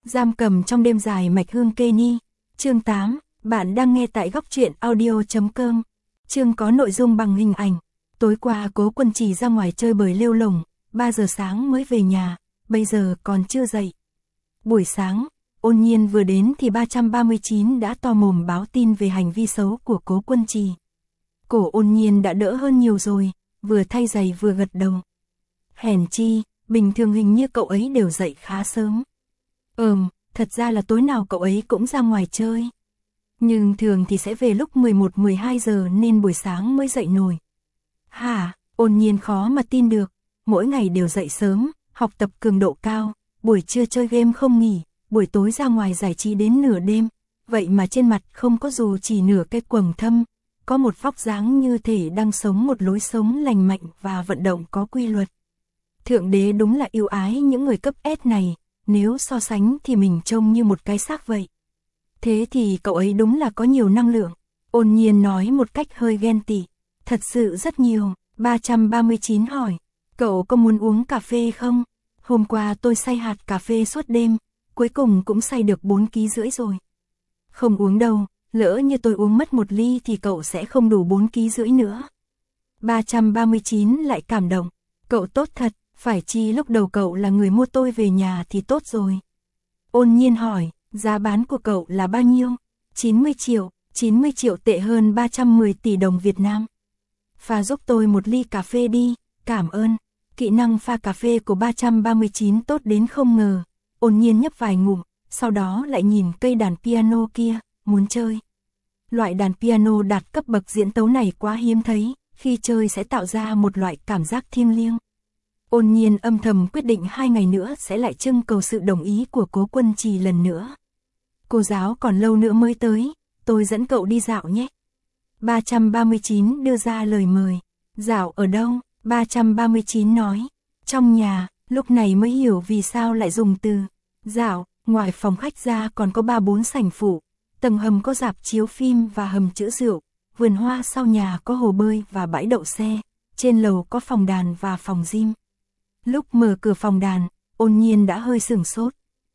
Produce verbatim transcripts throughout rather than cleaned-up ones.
Giam cầm trong đêm dài mạch hương kê ni. Chương tám, bạn đang nghe tại góc truyện audio chấm com. Chương có nội dung bằng hình ảnh. Tối qua Cố Quân Trì ra ngoài chơi bời lêu lổng, ba giờ sáng mới về nhà, bây giờ còn chưa dậy. Buổi sáng, Ôn Nhiên vừa đến thì ba trăm ba mươi chín đã to mồm báo tin về hành vi xấu của Cố Quân Trì. Cổ Ôn Nhiên đã đỡ hơn nhiều rồi, vừa thay giày vừa gật đầu. Hèn chi, bình thường hình như cậu ấy đều dậy khá sớm. Ừm, thật ra là tối nào cậu ấy cũng ra ngoài chơi. Nhưng thường thì sẽ về lúc mười một mười hai giờ nên buổi sáng mới dậy nổi. Hả, Ôn Nhiên khó mà tin được, mỗi ngày đều dậy sớm, học tập cường độ cao, buổi trưa chơi game không nghỉ, buổi tối ra ngoài giải trí đến nửa đêm, vậy mà trên mặt không có dù chỉ nửa cái quầng thâm, có một vóc dáng như thể đang sống một lối sống lành mạnh và vận động có quy luật. Thượng đế đúng là yêu ái những người cấp S này, nếu so sánh thì mình trông như một cái xác vậy. Thế thì cậu ấy đúng là có nhiều năng lượng, Ôn Nhiên nói một cách hơi ghen tị. Thật sự rất nhiều. Ba trăm ba mươi chín hỏi, cậu có muốn uống cà phê không? Hôm qua tôi xay hạt cà phê suốt đêm, cuối cùng cũng xay được bốn ký rưỡi rồi. Không uống đâu, lỡ như tôi uống mất một ly thì cậu sẽ không đủ bốn ký rưỡi nữa. Ba trăm ba mươi chín lại cảm động, cậu tốt thật, phải chi lúc đầu cậu là người mua tôi về nhà thì tốt rồi. Ôn Nhiên hỏi, giá bán của cậu là bao nhiêu? chín mươi triệu, chín mươi triệu tệ hơn ba trăm mười tỷ đồng Việt Nam. Pha giúp tôi một ly cà phê đi, cảm ơn. Kỹ năng pha cà phê của ba trăm ba mươi chín tốt đến không ngờ. Ôn Nhiên nhấp vài ngụm, sau đó lại nhìn cây đàn piano kia, muốn chơi. Loại đàn piano đạt cấp bậc diễn tấu này quá hiếm thấy, khi chơi sẽ tạo ra một loại cảm giác thiêng liêng. Ôn Nhiên âm thầm quyết định hai ngày nữa sẽ lại trưng cầu sự đồng ý của Cố Quân Trì lần nữa. Cô giáo còn lâu nữa mới tới, tôi dẫn cậu đi dạo nhé. ba trăm ba mươi chín đưa ra lời mời. Dạo ở đâu? ba trăm ba mươi chín nói. Trong nhà, lúc này mới hiểu vì sao lại dùng từ dạo. Ngoài phòng khách ra còn có ba bốn sảnh phụ, tầng hầm có rạp chiếu phim và hầm chữa rượu, vườn hoa sau nhà có hồ bơi và bãi đậu xe, trên lầu có phòng đàn và phòng gym. Lúc mở cửa phòng đàn, Ôn Nhiên đã hơi sửng sốt.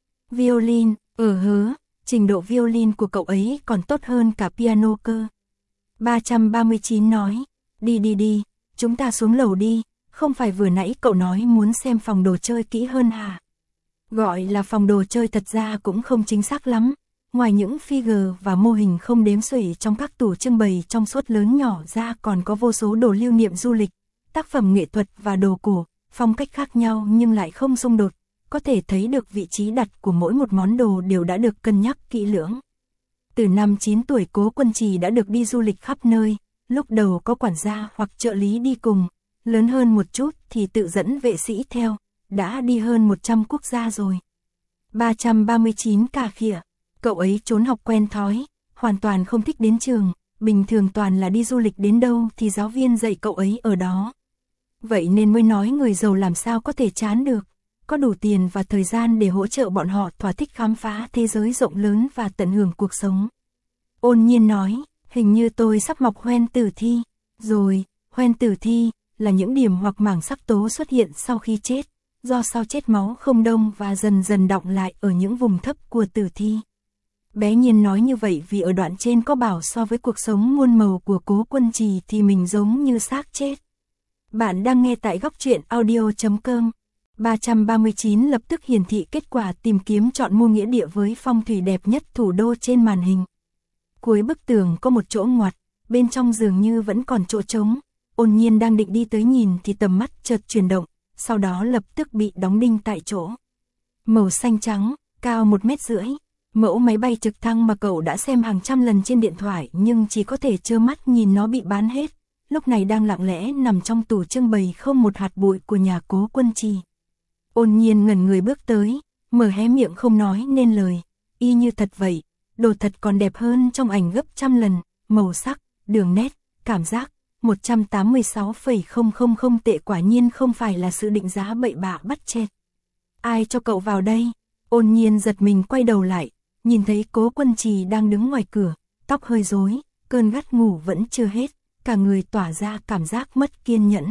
Violin, ở hớ, trình độ violin của cậu ấy còn tốt hơn cả piano cơ. ba trăm ba mươi chín nói, đi đi đi, chúng ta xuống lầu đi, không phải vừa nãy cậu nói muốn xem phòng đồ chơi kỹ hơn hả? Gọi là phòng đồ chơi thật ra cũng không chính xác lắm, ngoài những figure và mô hình không đếm xuể trong các tủ trưng bày trong suốt lớn nhỏ ra còn có vô số đồ lưu niệm du lịch, tác phẩm nghệ thuật và đồ cổ, phong cách khác nhau nhưng lại không xung đột, có thể thấy được vị trí đặt của mỗi một món đồ đều đã được cân nhắc kỹ lưỡng. Từ năm chín tuổi Cố Quân Trì đã được đi du lịch khắp nơi, lúc đầu có quản gia hoặc trợ lý đi cùng, lớn hơn một chút thì tự dẫn vệ sĩ theo, đã đi hơn một trăm quốc gia rồi. ba trăm ba mươi chín cà khịa, cậu ấy trốn học quen thói, hoàn toàn không thích đến trường, bình thường toàn là đi du lịch đến đâu thì giáo viên dạy cậu ấy ở đó. Vậy nên mới nói người giàu làm sao có thể chán được, có đủ tiền và thời gian để hỗ trợ bọn họ thỏa thích khám phá thế giới rộng lớn và tận hưởng cuộc sống. Ôn Nhiên nói, hình như tôi sắp mọc hoen tử thi. Rồi, hoen tử thi là những điểm hoặc mảng sắc tố xuất hiện sau khi chết, do sau chết máu không đông và dần dần đọng lại ở những vùng thấp của tử thi. Bé Nhiên nói như vậy vì ở đoạn trên có bảo so với cuộc sống muôn màu của Cố Quân Trì thì mình giống như xác chết. Bạn đang nghe tại góc truyện audio chấm com. ba trăm ba mươi chín lập tức hiển thị kết quả tìm kiếm chọn mua nghĩa địa với phong thủy đẹp nhất thủ đô trên màn hình. Cuối bức tường có một chỗ ngoặt, bên trong dường như vẫn còn chỗ trống. Ôn Nhiên đang định đi tới nhìn thì tầm mắt chợt chuyển động, sau đó lập tức bị đóng đinh tại chỗ. Màu xanh trắng, cao một mét rưỡi, mẫu máy bay trực thăng mà cậu đã xem hàng trăm lần trên điện thoại nhưng chỉ có thể trơ mắt nhìn nó bị bán hết, lúc này đang lặng lẽ nằm trong tủ trưng bày không một hạt bụi của nhà Cố Quân Trì. Ôn Nhiên ngẩn người bước tới, mở hé miệng không nói nên lời, y như thật vậy, đồ thật còn đẹp hơn trong ảnh gấp trăm lần, màu sắc, đường nét, cảm giác, một trăm tám mươi sáu phẩy không không không tệ quả nhiên không phải là sự định giá bậy bạ bắt chẹt. Ai cho cậu vào đây? Ôn Nhiên giật mình quay đầu lại, nhìn thấy Cố Quân Trì đang đứng ngoài cửa, tóc hơi rối, cơn gắt ngủ vẫn chưa hết, cả người tỏa ra cảm giác mất kiên nhẫn.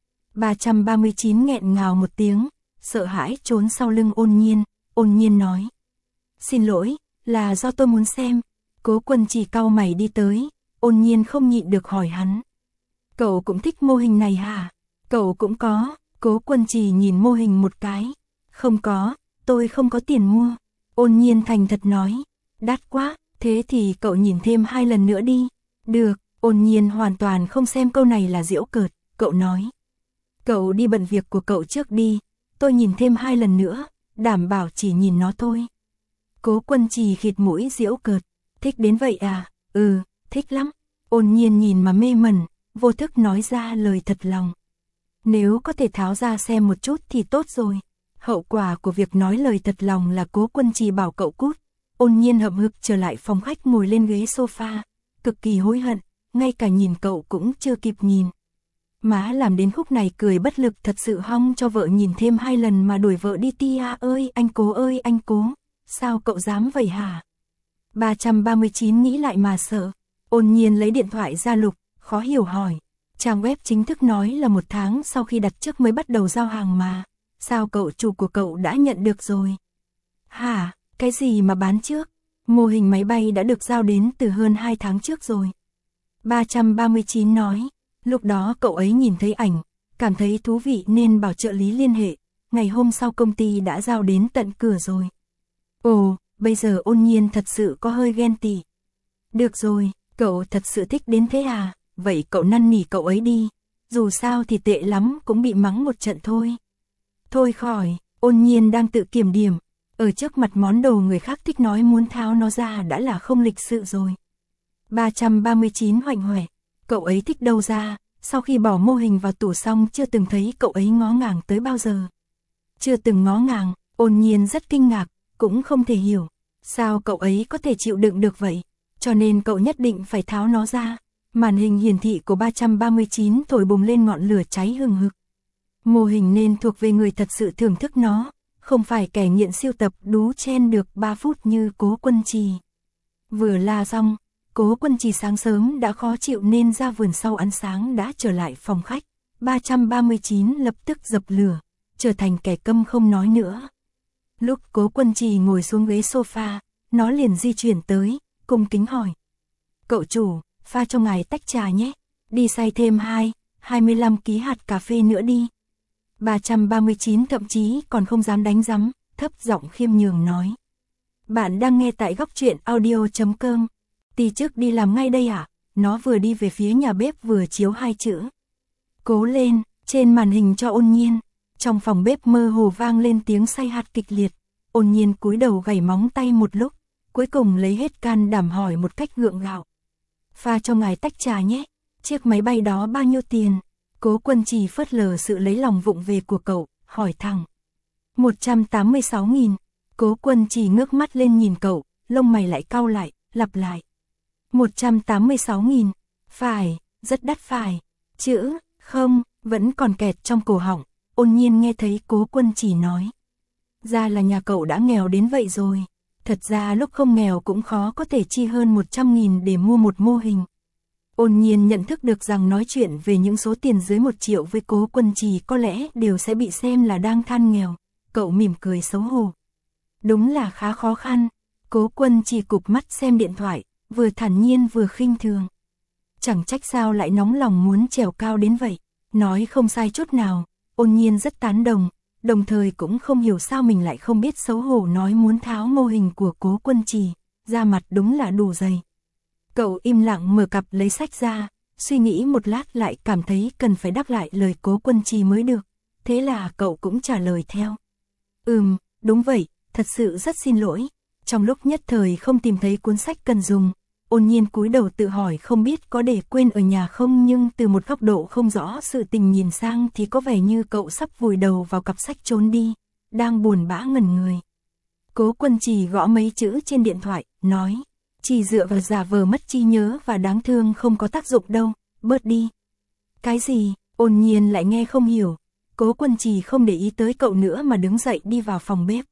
ba trăm ba mươi chín nghẹn ngào một tiếng, sợ hãi trốn sau lưng Ôn Nhiên, Ôn Nhiên nói. Xin lỗi, là do tôi muốn xem. Cố Quân Trì cau mày đi tới, Ôn Nhiên không nhịn được hỏi hắn. Cậu cũng thích mô hình này hả? Cậu cũng có. Cố Quân Trì nhìn mô hình một cái. Không có, tôi không có tiền mua. Ôn Nhiên thành thật nói. Đắt quá, thế thì cậu nhìn thêm hai lần nữa đi. Được, Ôn Nhiên hoàn toàn không xem câu này là giễu cợt, cậu nói. Cậu đi bận việc của cậu trước đi, tôi nhìn thêm hai lần nữa, đảm bảo chỉ nhìn nó thôi. Cố Quân Trì khịt mũi giễu cợt. Thích đến vậy à? Ừ, thích lắm. Ôn Nhiên nhìn mà mê mẩn, vô thức nói ra lời thật lòng. Nếu có thể tháo ra xem một chút thì tốt rồi. Hậu quả của việc nói lời thật lòng là Cố Quân Trì bảo cậu cút. Ôn Nhiên hậm hực trở lại phòng khách ngồi lên ghế sofa, cực kỳ hối hận, ngay cả nhìn cậu cũng chưa kịp nhìn. Má làm đến khúc này cười bất lực thật sự hong cho vợ nhìn thêm hai lần mà đuổi vợ đi. Tia ơi, anh Cố ơi anh Cố, sao cậu dám vậy hả? ba trăm ba mươi chín nghĩ lại mà sợ. Ôn Nhiên lấy điện thoại ra lục, khó hiểu hỏi. Trang web chính thức nói là một tháng sau khi đặt trước mới bắt đầu giao hàng mà. Sao cậu chủ của cậu đã nhận được rồi? Hả, cái gì mà bán trước? Mô hình máy bay đã được giao đến từ hơn hai tháng trước rồi. ba trăm ba mươi chín nói. Lúc đó cậu ấy nhìn thấy ảnh, cảm thấy thú vị nên bảo trợ lý liên hệ. Ngày hôm sau công ty đã giao đến tận cửa rồi. Ồ, bây giờ Ôn Nhiên thật sự có hơi ghen tị. Được rồi, cậu thật sự thích đến thế à? Vậy cậu năn nỉ cậu ấy đi. Dù sao thì tệ lắm cũng bị mắng một trận thôi. Thôi khỏi, Ôn Nhiên đang tự kiểm điểm. Ở trước mặt món đồ người khác thích nói muốn tháo nó ra đã là không lịch sự rồi. ba trăm ba mươi chín hoạnh hoẻ. Cậu ấy thích đâu ra, sau khi bỏ mô hình vào tủ xong chưa từng thấy cậu ấy ngó ngàng tới bao giờ. Chưa từng ngó ngàng, Ôn Nhiên rất kinh ngạc, cũng không thể hiểu. Sao cậu ấy có thể chịu đựng được vậy? Cho nên cậu nhất định phải tháo nó ra. Màn hình hiển thị của ba trăm ba mươi chín thổi bùng lên ngọn lửa cháy hừng hực. Mô hình nên thuộc về người thật sự thưởng thức nó, không phải kẻ nghiện siêu tập đú chen được ba phút như Cố Quân Trì. Vừa la xong, Cố Quân Trì sáng sớm đã khó chịu nên ra vườn sau ăn sáng đã trở lại phòng khách. ba trăm ba mươi chín lập tức dập lửa, trở thành kẻ câm không nói nữa. Lúc Cố Quân Trì ngồi xuống ghế sofa, nó liền di chuyển tới, cung kính hỏi. Cậu chủ, pha cho ngài tách trà nhé, đi xay thêm hai, hai mươi lăm ký hạt cà phê nữa đi. ba trăm ba mươi chín thậm chí còn không dám đánh rắm, thấp giọng khiêm nhường nói. Bạn đang nghe tại góc truyện audio chấm com. Tí trước đi làm ngay đây à? Nó vừa đi về phía nhà bếp vừa chiếu hai chữ. Cố lên, trên màn hình cho Ôn Nhiên. Trong phòng bếp mơ hồ vang lên tiếng xay hạt kịch liệt. Ôn Nhiên cúi đầu gảy móng tay một lúc, cuối cùng lấy hết can đảm hỏi một cách gượng gạo. Pha cho ngài tách trà nhé, chiếc máy bay đó bao nhiêu tiền? Cố Quân Trì phớt lờ sự lấy lòng vụng về của cậu, hỏi thẳng. một trăm tám mươi sáu nghìn. Cố Quân Trì ngước mắt lên nhìn cậu, lông mày lại cau lại, lặp lại. một trăm tám mươi sáu nghìn. Phải, rất đắt phải. Chữ, không, vẫn còn kẹt trong cổ họng. Ôn Nhiên nghe thấy Cố Quân Trì nói. Ra là nhà cậu đã nghèo đến vậy rồi. Thật ra lúc không nghèo cũng khó có thể chi hơn một trăm nghìn để mua một mô hình. Ôn Nhiên nhận thức được rằng nói chuyện về những số tiền dưới một triệu với Cố Quân Trì có lẽ đều sẽ bị xem là đang than nghèo. Cậu mỉm cười xấu hổ. Đúng là khá khó khăn. Cố Quân Trì cụp mắt xem điện thoại, vừa thản nhiên vừa khinh thường. Chẳng trách sao lại nóng lòng muốn trèo cao đến vậy. Nói không sai chút nào, Ôn Nhiên rất tán đồng, đồng thời cũng không hiểu sao mình lại không biết xấu hổ nói muốn tháo mô hình của Cố Quân Trì, da mặt đúng là đủ dày. Cậu im lặng mở cặp lấy sách ra, suy nghĩ một lát lại cảm thấy cần phải đáp lại lời Cố Quân Trì mới được, thế là cậu cũng trả lời theo. Ừm, đúng vậy, thật sự rất xin lỗi. Trong lúc nhất thời không tìm thấy cuốn sách cần dùng, Ôn Nhiên cúi đầu tự hỏi không biết có để quên ở nhà không, nhưng từ một góc độ không rõ sự tình nhìn sang thì có vẻ như cậu sắp vùi đầu vào cặp sách trốn đi, đang buồn bã ngẩn người. Cố Quân Trì gõ mấy chữ trên điện thoại, nói, chỉ dựa vào giả vờ mất trí nhớ và đáng thương không có tác dụng đâu, bớt đi. Cái gì? Ôn Nhiên lại nghe không hiểu. Cố Quân Trì không để ý tới cậu nữa mà đứng dậy đi vào phòng bếp.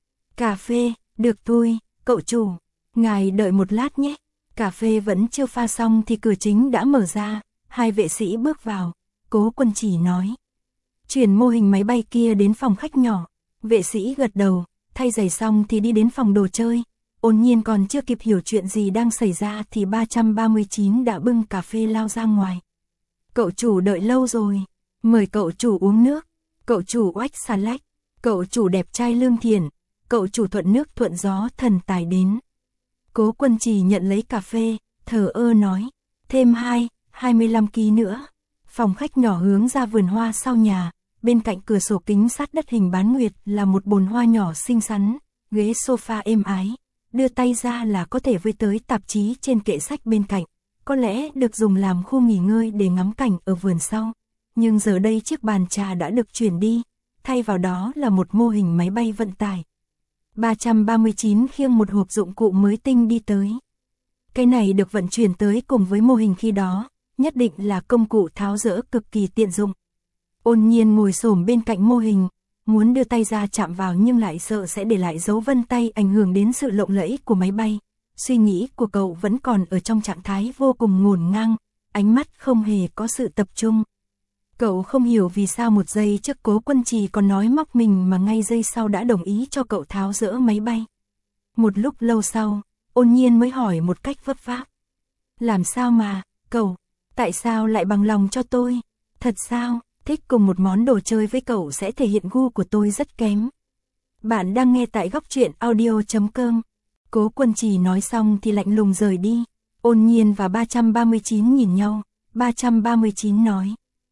Cà phê, được thôi, cậu chủ, ngài đợi một lát nhé. Cà phê vẫn chưa pha xong thì cửa chính đã mở ra, hai vệ sĩ bước vào. Cố Quân Trì nói, chuyển mô hình máy bay kia đến phòng khách nhỏ. Vệ sĩ gật đầu, thay giày xong thì đi đến phòng đồ chơi, Ôn Nhiên còn chưa kịp hiểu chuyện gì đang xảy ra thì ba trăm ba mươi chín đã bưng cà phê lao ra ngoài. Cậu chủ đợi lâu rồi, mời cậu chủ uống nước, cậu chủ oách xà lách, cậu chủ đẹp trai lương thiện, cậu chủ thuận nước thuận gió thần tài đến. Cố Quân Trì nhận lấy cà phê, thờ ơ nói, thêm hai, hai mươi lăm ki nữa. Phòng khách nhỏ hướng ra vườn hoa sau nhà, bên cạnh cửa sổ kính sát đất hình bán nguyệt là một bồn hoa nhỏ xinh xắn, ghế sofa êm ái, đưa tay ra là có thể với tới tạp chí trên kệ sách bên cạnh, có lẽ được dùng làm khu nghỉ ngơi để ngắm cảnh ở vườn sau. Nhưng giờ đây chiếc bàn trà đã được chuyển đi, thay vào đó là một mô hình máy bay vận tải. ba trăm ba mươi chín khiêng một hộp dụng cụ mới tinh đi tới. Cái này được vận chuyển tới cùng với mô hình khi đó, nhất định là công cụ tháo dỡ cực kỳ tiện dụng. Ôn Nhiên ngồi xổm bên cạnh mô hình, muốn đưa tay ra chạm vào nhưng lại sợ sẽ để lại dấu vân tay ảnh hưởng đến sự lộng lẫy của máy bay. Suy nghĩ của cậu vẫn còn ở trong trạng thái vô cùng ngổn ngang, ánh mắt không hề có sự tập trung. Cậu không hiểu vì sao một giây trước Cố Quân Trì còn nói móc mình mà ngay giây sau đã đồng ý cho cậu tháo dỡ máy bay. Một lúc lâu sau, Ôn Nhiên mới hỏi một cách vấp váp. Làm sao mà, cậu, tại sao lại bằng lòng cho tôi? Thật sao, thích cùng một món đồ chơi với cậu sẽ thể hiện gu của tôi rất kém. Bạn đang nghe tại góc truyện audio chấm com. Cố Quân Trì nói xong thì lạnh lùng rời đi. Ôn Nhiên và ba trăm ba mươi chín nhìn nhau, ba trăm ba mươi chín nói.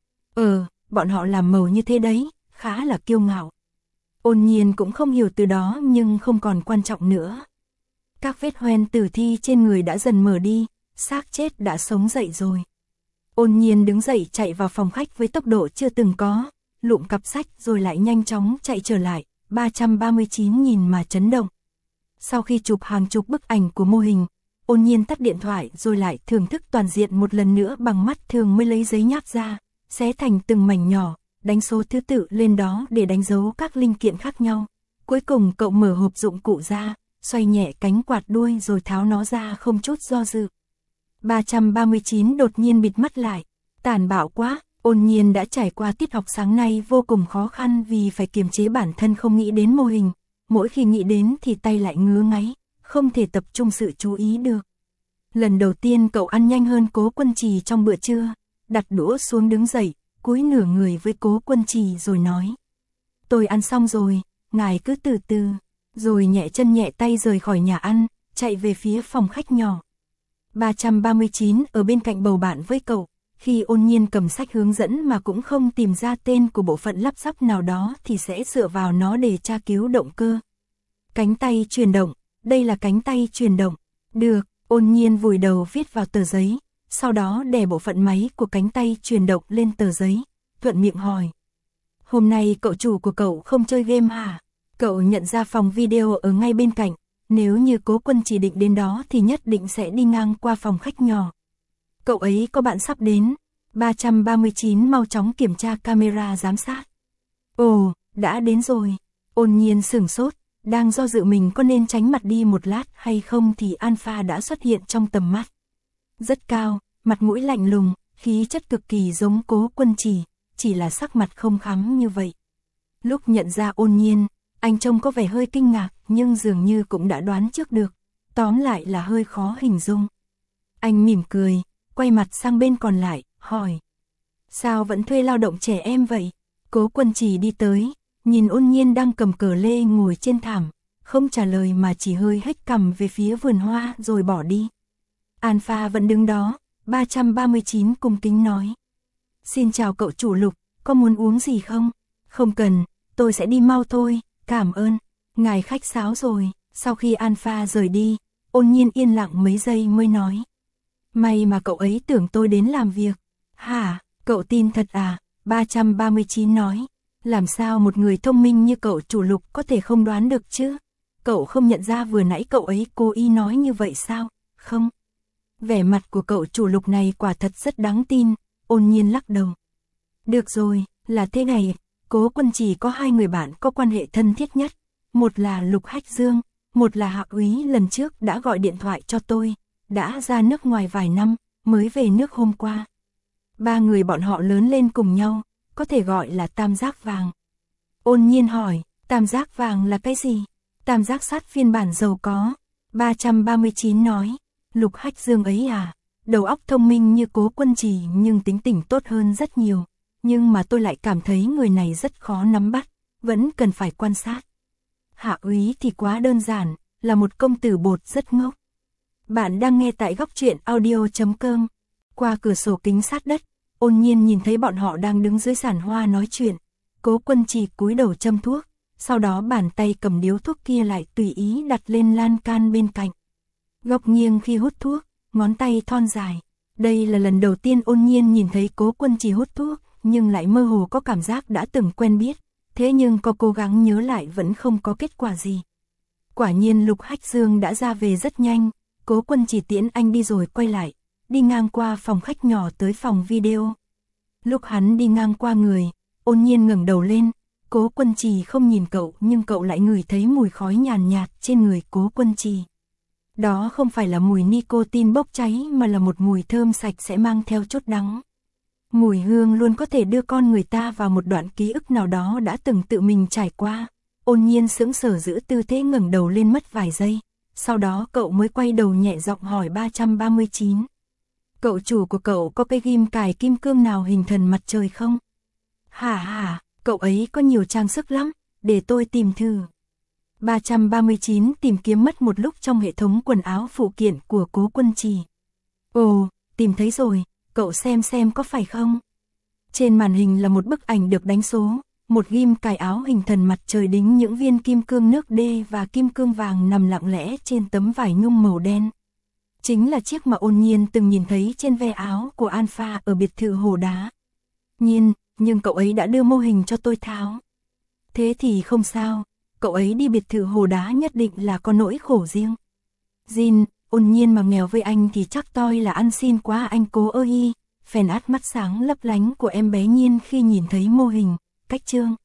Ờ, bọn họ làm màu như thế đấy, khá là kiêu ngạo. Ôn Nhiên cũng không hiểu từ đó nhưng không còn quan trọng nữa. Các vết hoen tử thi trên người đã dần mở đi, xác chết đã sống dậy rồi. Ôn Nhiên đứng dậy chạy vào phòng khách với tốc độ chưa từng có, lụm cặp sách rồi lại nhanh chóng chạy trở lại, ba trăm ba mươi chín nhìn mà chấn động. Sau khi chụp hàng chục bức ảnh của mô hình, Ôn Nhiên tắt điện thoại rồi lại thưởng thức toàn diện một lần nữa bằng mắt thường mới lấy giấy nháp ra, xé thành từng mảnh nhỏ, đánh số thứ tự lên đó để đánh dấu các linh kiện khác nhau. Cuối cùng cậu mở hộp dụng cụ ra, xoay nhẹ cánh quạt đuôi rồi tháo nó ra không chút do dự. ba trăm ba mươi chín đột nhiên bịt mắt lại, tàn bạo quá. Ôn Nhiên đã trải qua tiết học sáng nay vô cùng khó khăn vì phải kiềm chế bản thân không nghĩ đến mô hình, mỗi khi nghĩ đến thì tay lại ngứa ngáy, không thể tập trung sự chú ý được. Lần đầu tiên cậu ăn nhanh hơn Cố Quân Trì trong bữa trưa, đặt đũa xuống đứng dậy, cúi nửa người với Cố Quân Trì rồi nói. Tôi ăn xong rồi, ngài cứ từ từ, rồi nhẹ chân nhẹ tay rời khỏi nhà ăn, chạy về phía phòng khách nhỏ. ba trăm ba mươi chín ở bên cạnh bầu bạn với cậu, khi Ôn Nhiên cầm sách hướng dẫn mà cũng không tìm ra tên của bộ phận lắp ráp nào đó thì sẽ dựa vào nó để tra cứu động cơ. Cánh tay chuyển động, đây là cánh tay chuyển động. Được, Ôn Nhiên vùi đầu viết vào tờ giấy, sau đó đè bộ phận máy của cánh tay chuyển động lên tờ giấy, thuận miệng hỏi. Hôm nay cậu chủ của cậu không chơi game hả? Cậu nhận ra phòng video ở ngay bên cạnh, nếu như Cố Quân chỉ định đến đó thì nhất định sẽ đi ngang qua phòng khách nhỏ. Cậu ấy có bạn sắp đến, ba trăm ba mươi chín mau chóng kiểm tra camera giám sát. Ồ, đã đến rồi. Ôn Nhiên sửng sốt, đang do dự mình có nên tránh mặt đi một lát hay không thì Alpha đã xuất hiện trong tầm mắt. Rất cao, mặt mũi lạnh lùng, khí chất cực kỳ giống Cố Quân Trì, chỉ là sắc mặt không khắm như vậy. Lúc nhận ra Ôn Nhiên, anh trông có vẻ hơi kinh ngạc nhưng dường như cũng đã đoán trước được, tóm lại là hơi khó hình dung. Anh mỉm cười, quay mặt sang bên còn lại, hỏi. Sao vẫn thuê lao động trẻ em vậy? Cố Quân Trì đi tới, nhìn Ôn Nhiên đang cầm cờ lê ngồi trên thảm, không trả lời mà chỉ hơi hếch cằm về phía vườn hoa rồi bỏ đi. Alpha vẫn đứng đó, ba trăm ba mươi chín cung kính nói. Xin chào cậu chủ Lục, có muốn uống gì không? Không cần, tôi sẽ đi mau thôi, cảm ơn. Ngài khách sáo rồi. Sau khi Alpha rời đi, Ôn Nhiên yên lặng mấy giây mới nói. May mà cậu ấy tưởng tôi đến làm việc. Hả, cậu tin thật à? ba trăm ba mươi chín nói. Làm sao một người thông minh như cậu chủ Lục có thể không đoán được chứ? Cậu không nhận ra vừa nãy cậu ấy cố ý nói như vậy sao? Không. Vẻ mặt của cậu chủ Lục này quả thật rất đáng tin. Ôn Nhiên lắc đầu. Được rồi, là thế này, Cố Quân chỉ có hai người bạn có quan hệ thân thiết nhất. Một là Lục Hách Dương, một là Hạ Úy lần trước đã gọi điện thoại cho tôi, đã ra nước ngoài vài năm, mới về nước hôm qua. Ba người bọn họ lớn lên cùng nhau, có thể gọi là tam giác vàng. Ôn Nhiên hỏi, tam giác vàng là cái gì? Tam giác sắt phiên bản giàu có. ba trăm ba mươi chín nói, Lục Hách Dương ấy à, đầu óc thông minh như Cố Quân Trì nhưng tính tình tốt hơn rất nhiều, nhưng mà tôi lại cảm thấy người này rất khó nắm bắt, vẫn cần phải quan sát. Hạ úy thì quá đơn giản, là một công tử bột rất ngốc. Bạn đang nghe tại góc truyện audio chấm com. Qua cửa sổ kính sát đất, Ôn Nhiên nhìn thấy bọn họ đang đứng dưới giàn hoa nói chuyện. Cố Quân Trì cúi đầu châm thuốc, sau đó bàn tay cầm điếu thuốc kia lại tùy ý đặt lên lan can bên cạnh. Góc nghiêng khi hút thuốc, ngón tay thon dài. Đây là lần đầu tiên Ôn Nhiên nhìn thấy Cố Quân Trì hút thuốc, nhưng lại mơ hồ có cảm giác đã từng quen biết. Thế nhưng có cố gắng nhớ lại vẫn không có kết quả gì. Quả nhiên Lục Hách Dương đã ra về rất nhanh, Cố Quân Trì tiễn anh đi rồi quay lại, đi ngang qua phòng khách nhỏ tới phòng video. Lúc hắn đi ngang qua người, Ôn Nhiên ngẩng đầu lên, Cố Quân Trì không nhìn cậu nhưng cậu lại ngửi thấy mùi khói nhàn nhạt trên người Cố Quân Trì. Đó không phải là mùi nicotine bốc cháy mà là một mùi thơm sạch sẽ mang theo chút đắng. Mùi hương luôn có thể đưa con người ta vào một đoạn ký ức nào đó đã từng tự mình trải qua. Ôn Nhiên sững sờ giữ tư thế ngẩng đầu lên mất vài giây, sau đó cậu mới quay đầu nhẹ giọng hỏi ba trăm ba mươi chín. Cậu chủ của cậu có cái ghim cài kim cương nào hình thần mặt trời không? Hả hả, cậu ấy có nhiều trang sức lắm, để tôi tìm thử. ba trăm ba mươi chín tìm kiếm mất một lúc trong hệ thống quần áo phụ kiện của Cố Quân Trì. Ồ, tìm thấy rồi, cậu xem xem có phải không? Trên màn hình là một bức ảnh được đánh số, một ghim cài áo hình thần mặt trời đính những viên kim cương nước D và kim cương vàng nằm lặng lẽ trên tấm vải nhung màu đen. Chính là chiếc mà Ôn Nhiên từng nhìn thấy trên ve áo của Alpha ở biệt thự Hồ Đá. Nhiên, nhưng cậu ấy đã đưa mô hình cho tôi tháo. Thế thì không sao, cậu ấy đi biệt thự Hồ Đá nhất định là có nỗi khổ riêng. Jin, Ôn Nhiên mà nghèo với anh thì chắc tôi là ăn xin quá anh Cố ơi. Phèn át mắt sáng lấp lánh của em bé Nhiên khi nhìn thấy mô hình, cách trương.